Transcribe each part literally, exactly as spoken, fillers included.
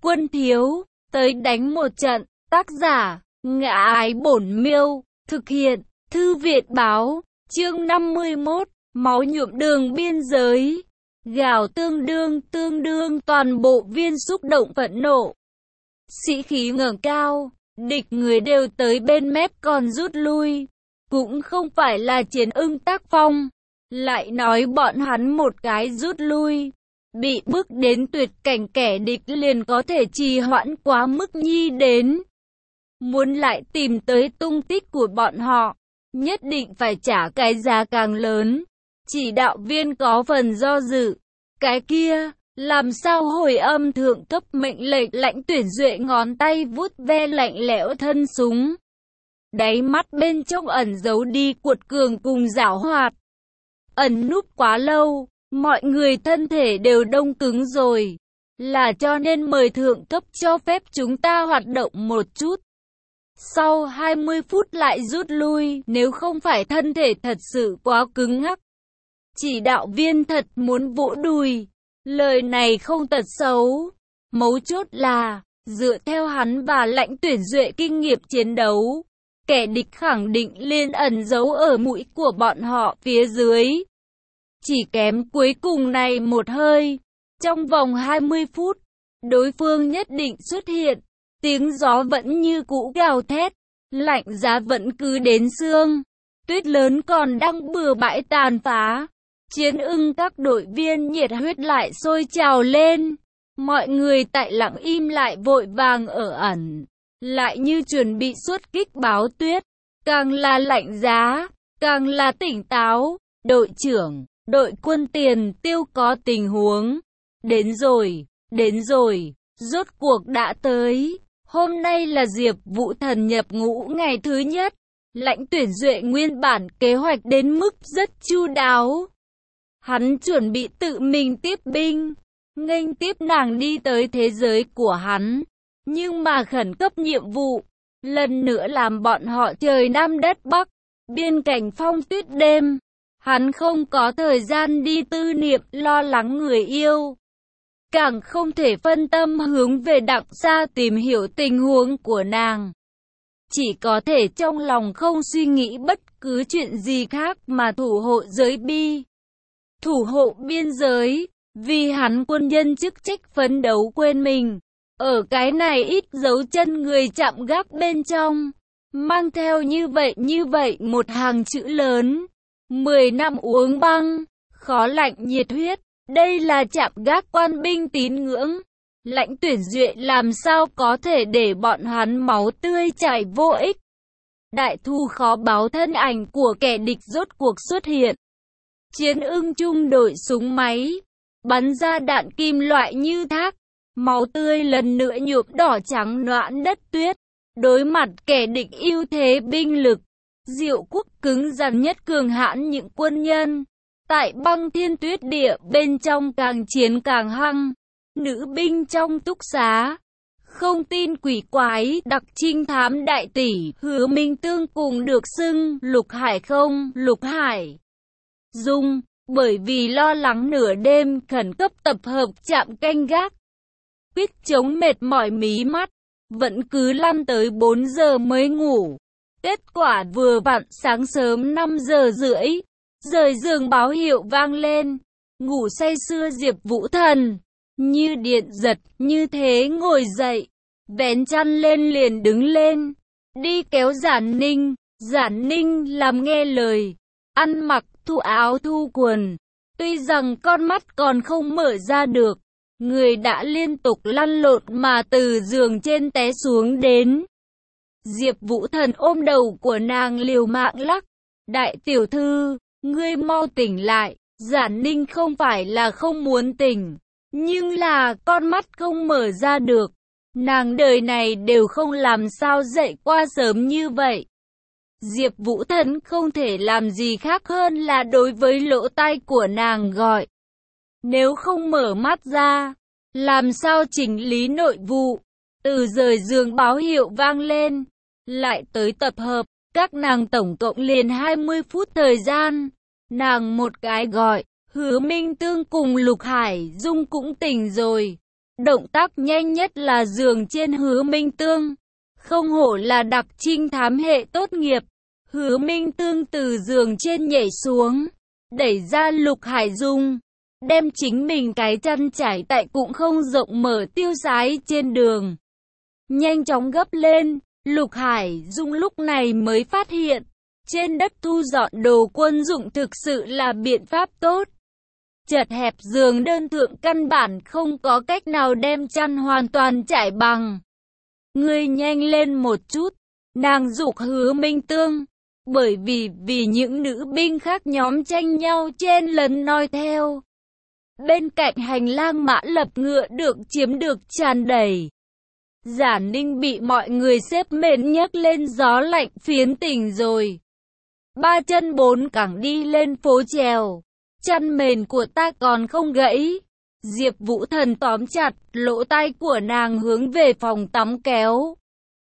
Quân thiếu, tới đánh một trận. Tác giả, Ngã Ái Bổn Miêu. Thực hiện, Thư Việt Báo. Chương năm mươi mốt. Máu nhuộm đường biên giới. Gào tương đương, tương đương toàn bộ viên xúc động phẫn nộ. Sĩ khí ngẩng cao, địch người đều tới bên mép còn rút lui. Cũng không phải là chiến ưng tác phong. Lại nói bọn hắn một cái rút lui. Bị bức đến tuyệt cảnh kẻ địch liền có thể trì hoãn quá mức nhi đến. Muốn lại tìm tới tung tích của bọn họ, nhất định phải trả cái giá càng lớn. Chỉ đạo viên có phần do dự. Cái kia, làm sao hồi âm thượng cấp mệnh lệnh? Lãnh Tuyển Duệ ngón tay vuốt ve lạnh lẽo thân súng. Đáy mắt bên trong ẩn giấu đi cuột cường cùng giảo hoạt. Ẩn núp quá lâu, mọi người thân thể đều đông cứng rồi. Là cho nên mời thượng cấp cho phép chúng ta hoạt động một chút. Sau hai mươi phút lại rút lui, nếu không phải thân thể thật sự quá cứng ngắc. Chỉ đạo viên thật muốn vỗ đùi. Lời này không tật xấu. Mấu chốt là, dựa theo hắn và Lãnh Tuyển Duệ kinh nghiệm chiến đấu, kẻ địch khẳng định liên ẩn giấu ở mũi của bọn họ phía dưới. Chỉ kém cuối cùng này một hơi. Trong vòng hai mươi phút, đối phương nhất định xuất hiện. Tiếng gió vẫn như cũ gào thét. Lạnh giá vẫn cứ đến xương. Tuyết lớn còn đang bừa bãi tàn phá. Chiến ưng các đội viên nhiệt huyết lại sôi trào lên. Mọi người tại lặng im lại vội vàng ở ẩn. Lại như chuẩn bị xuất kích báo tuyết. Càng là lạnh giá, càng là tỉnh táo. Đội trưởng, đội quân tiền tiêu có tình huống. Đến rồi, đến rồi, rốt cuộc đã tới. Hôm nay là Diệp Vũ Thần nhập ngũ ngày thứ nhất. Lãnh Tuyển Duệ nguyên bản kế hoạch đến mức rất chu đáo. Hắn chuẩn bị tự mình tiếp binh, nghênh tiếp nàng đi tới thế giới của hắn. Nhưng mà khẩn cấp nhiệm vụ, lần nữa làm bọn họ trời Nam đất Bắc, biên cảnh phong tuyết đêm. Hắn không có thời gian đi tư niệm lo lắng người yêu. Càng không thể phân tâm hướng về đằng xa tìm hiểu tình huống của nàng. Chỉ có thể trong lòng không suy nghĩ bất cứ chuyện gì khác mà thủ hộ giới bi. Thủ hộ biên giới, vì hắn quân nhân chức trách phấn đấu quên mình. Ở cái này ít dấu chân người chạm gác bên trong. Mang theo như vậy như vậy một hàng chữ lớn. Mười năm uống băng, khó lạnh nhiệt huyết. Đây là chạm gác quan binh tín ngưỡng. Lãnh Tuyển Duệ làm sao có thể để bọn hắn máu tươi chảy vô ích. Đại thu khó báo thân ảnh của kẻ địch rốt cuộc xuất hiện. Chiến ưng trung đội súng máy, bắn ra đạn kim loại như thác. Máu tươi lần nữa nhuộm đỏ trắng noãn đất tuyết. Đối mặt kẻ địch ưu thế binh lực, Diệu Quốc cứng rắn nhất cường hãn những quân nhân. Tại băng thiên tuyết địa bên trong càng chiến càng hăng. Nữ binh trong túc xá, không tin quỷ quái, đặc trinh thám đại tỷ, Hứa Minh Tương cùng được xưng Lục Hải không, Lục Hải Dung, bởi vì lo lắng nửa đêm khẩn cấp tập hợp trạm canh gác. Quyết chống mệt mỏi mí mắt, vẫn cứ lăn tới bốn giờ mới ngủ. Kết quả vừa vặn sáng sớm năm giờ rưỡi, rời giường báo hiệu vang lên. Ngủ say sưa Diệp Vũ Thần, như điện giật, như thế ngồi dậy, vén chăn lên liền đứng lên, đi kéo Giản Ninh. Giản Ninh làm nghe lời, ăn mặc thu áo thu quần. Tuy rằng con mắt còn không mở ra được, người đã liên tục lăn lộn mà từ giường trên té xuống đến. Diệp Vũ Thần ôm đầu của nàng liều mạng lắc. Đại tiểu thư, ngươi mau tỉnh lại. Giản Ninh không phải là không muốn tỉnh, nhưng là con mắt không mở ra được. Nàng đời này đều không làm sao dậy qua sớm như vậy. Diệp Vũ Thần không thể làm gì khác hơn là đối với lỗ tai của nàng gọi. Nếu không mở mắt ra, làm sao chỉnh lý nội vụ? Từ rời giường báo hiệu vang lên, lại tới tập hợp, các nàng tổng cộng liền hai mươi phút thời gian. Nàng một cái gọi, Hứa Minh Tương cùng Lục Hải Dung cũng tỉnh rồi. Động tác nhanh nhất là giường trên Hứa Minh Tương. Không hổ là đặc trinh thám hệ tốt nghiệp. Hứa Minh Tương từ giường trên nhảy xuống, đẩy ra Lục Hải Dung, đem chính mình cái chăn trải tại cũng không rộng mở tiêu sái trên đường. Nhanh chóng gấp lên, Lục Hải Dung lúc này mới phát hiện, trên đất thu dọn đồ quân dụng thực sự là biện pháp tốt. Chật hẹp giường đơn thượng căn bản không có cách nào đem chăn hoàn toàn trải bằng. Ngươi nhanh lên một chút, nàng giục Hứa Minh Tương, bởi vì vì những nữ binh khác nhóm tranh nhau chen lấn noi theo. Bên cạnh hành lang mã lập ngựa được chiếm được tràn đầy. Giả Ninh bị mọi người xếp mền nhấc lên gió lạnh phiến tỉnh rồi. Ba chân bốn cẳng đi lên phố trèo. Chăn mền của ta còn không gãy. Diệp Vũ Thần tóm chặt lỗ tai của nàng hướng về phòng tắm kéo.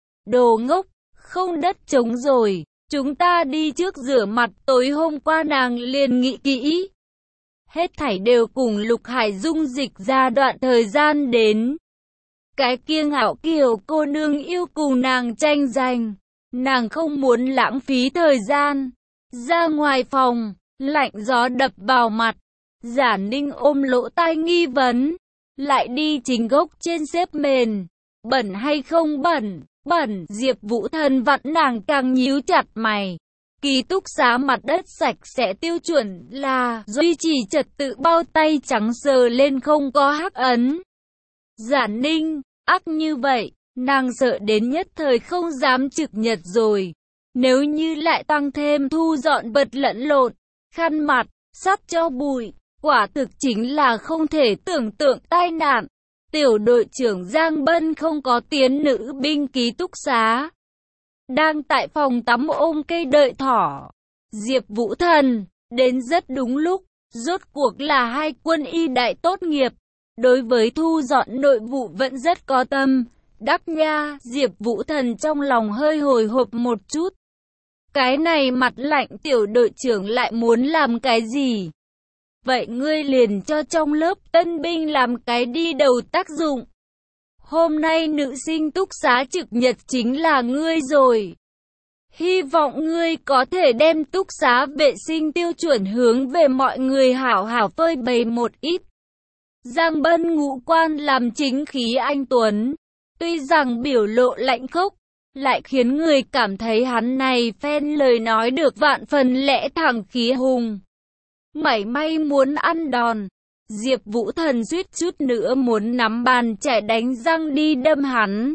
Đồ ngốc, không đất trống rồi. Chúng ta đi trước rửa mặt, tối hôm qua nàng liền nghĩ kỹ. Hết thảy đều cùng Lục Hải Dung dịch ra đoạn thời gian đến. Cái kia ngạo kiều cô nương yêu cùng nàng tranh giành. Nàng không muốn lãng phí thời gian. Ra ngoài phòng, lạnh gió đập vào mặt. Giả Ninh ôm lỗ tai nghi vấn. Lại đi chính gốc trên xếp mền. Bẩn hay không bẩn? Bẩn. Diệp Vũ Thần vặn nàng càng nhíu chặt mày. Ký túc xá mặt đất sạch sẽ tiêu chuẩn là duy trì trật tự, bao tay trắng sờ lên không có hắc ấn. Giả Ninh, ác như vậy, nàng sợ đến nhất thời không dám trực nhật rồi. Nếu như lại tăng thêm thu dọn vật lẫn lộn, khăn mặt, sắp cho bụi, quả thực chính là không thể tưởng tượng tai nạn. Tiểu đội trưởng Giang Bân không có tiến nữ binh ký túc xá. Đang tại phòng tắm ôm cây đợi thỏ. Diệp Vũ Thần, đến rất đúng lúc, rốt cuộc là hai quân y đại tốt nghiệp. Đối với thu dọn nội vụ vẫn rất có tâm. Đắc nha, Diệp Vũ Thần trong lòng hơi hồi hộp một chút. Cái này mặt lạnh tiểu đội trưởng lại muốn làm cái gì? Vậy ngươi liền cho trong lớp tân binh làm cái đi đầu tác dụng. Hôm nay nữ sinh túc xá trực nhật chính là ngươi rồi. Hy vọng ngươi có thể đem túc xá vệ sinh tiêu chuẩn hướng về mọi người hảo hảo phơi bày một ít. Giang Bân ngũ quan làm chính khí anh tuấn. Tuy rằng biểu lộ lạnh khốc, lại khiến người cảm thấy hắn này phen lời nói được vạn phần lẽ thẳng khí hùng. Mảy may muốn ăn đòn. Diệp Vũ Thần suýt chút nữa muốn nắm bàn chải đánh răng đi đâm hắn.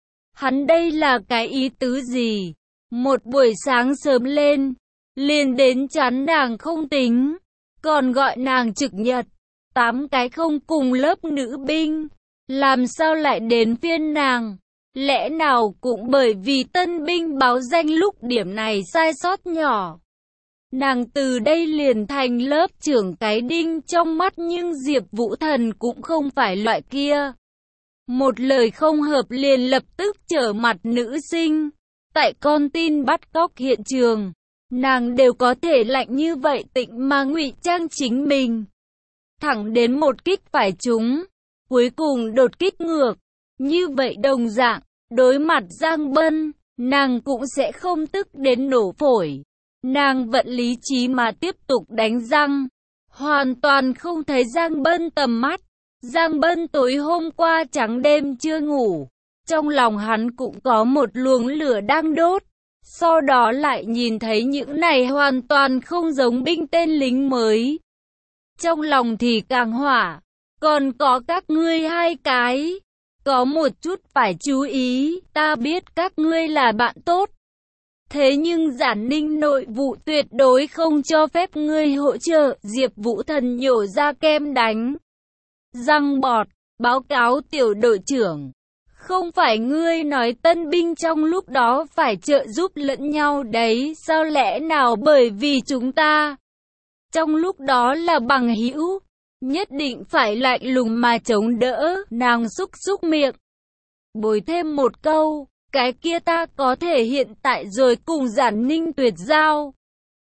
Hắn đây là cái ý tứ gì? Một buổi sáng sớm lên, liền đến chán nàng không tính, còn gọi nàng trực nhật. Tám cái không cùng lớp nữ binh, làm sao lại đến phiên nàng? Lẽ nào cũng bởi vì tân binh báo danh lúc điểm này sai sót nhỏ. Nàng từ đây liền thành lớp trưởng cái đinh trong mắt, nhưng Diệp Vũ Thần cũng không phải loại kia. Một lời không hợp liền lập tức trở mặt nữ sinh. Tại con tin bắt cóc hiện trường, nàng đều có thể lạnh như vậy tịnh mà ngụy trang chính mình. Thẳng đến một kích phải trúng, cuối cùng đột kích ngược. Như vậy đồng dạng, đối mặt Giang Bân, nàng cũng sẽ không tức đến nổ phổi. Nàng vận lý trí mà tiếp tục đánh răng. Hoàn toàn không thấy Giang Bân tầm mắt. Giang Bân tối hôm qua trắng đêm chưa ngủ. Trong lòng hắn cũng có một luồng lửa đang đốt. Sau đó lại nhìn thấy những này hoàn toàn không giống binh tên lính mới. Trong lòng thì càng hỏa. Còn có các ngươi hai cái. Có một chút phải chú ý. Ta biết các ngươi là bạn tốt. Thế nhưng Giả Ninh nội vụ tuyệt đối không cho phép ngươi hỗ trợ. Diệp Vũ Thần nhổ ra kem đánh răng bọt. Báo cáo tiểu đội trưởng. Không phải ngươi nói tân binh trong lúc đó phải trợ giúp lẫn nhau đấy. Sao lẽ nào bởi vì chúng ta trong lúc đó là bằng hữu, nhất định phải lạnh lùng mà chống đỡ. Nàng xúc xúc miệng, bồi thêm một câu. Cái kia ta có thể hiện tại rồi cùng Giả Ninh tuyệt giao.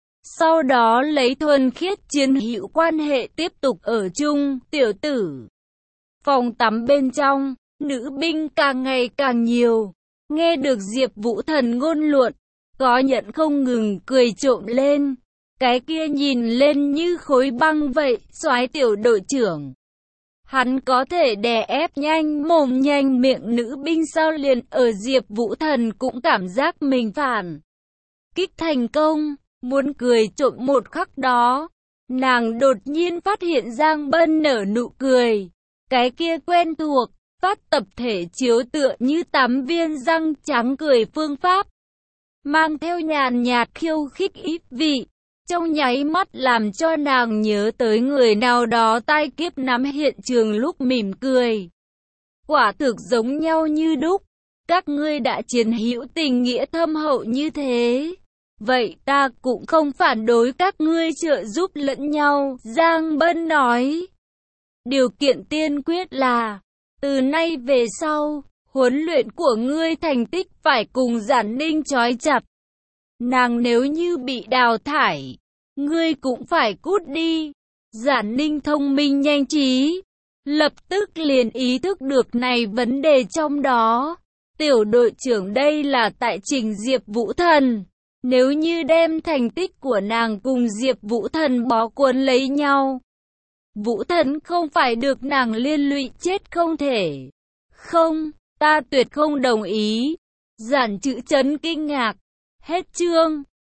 Sau đó lấy thuần khiết chiến hữu quan hệ tiếp tục ở chung. Tiểu tử, Phòng tắm bên trong, nữ binh càng ngày càng nhiều. Nghe được Diệp Vũ Thần ngôn luận, có nhận không ngừng cười trộm lên. Cái kia nhìn lên như khối băng vậy, soái tiểu đội trưởng. Hắn có thể đè ép nhanh mồm nhanh miệng nữ binh sao liền ở Diệp Vũ Thần cũng cảm giác mình phản kích thành công, muốn cười trộm một khắc đó. Nàng đột nhiên phát hiện Giang Bân nở nụ cười. Cái kia quen thuộc, phát tập thể chiếu tựa như tám viên răng trắng cười phương pháp. Mang theo nhàn nhạt khiêu khích ít vị. Trong nháy mắt làm cho nàng nhớ tới người nào đó tai kiếp nắm hiện trường lúc mỉm cười. Quả thực giống nhau như đúc. Các ngươi đã chiến hữu tình nghĩa thâm hậu như thế. Vậy ta cũng không phản đối các ngươi trợ giúp lẫn nhau, Giang Bân nói. Điều kiện tiên quyết là, từ nay về sau, huấn luyện của ngươi thành tích phải cùng Giản Ninh trói chặt. Nàng nếu như bị đào thải, ngươi cũng phải cút đi. Giản Ninh thông minh nhanh trí, lập tức liền ý thức được này vấn đề trong đó. Tiểu đội trưởng đây là tại trình Diệp Vũ Thần. Nếu như đem thành tích của nàng cùng Diệp Vũ Thần bó cuốn lấy nhau, Vũ Thần không phải được nàng liên lụy chết không thể. Không, ta tuyệt không đồng ý. Giản Chữ chấn kinh ngạc. Hết chương.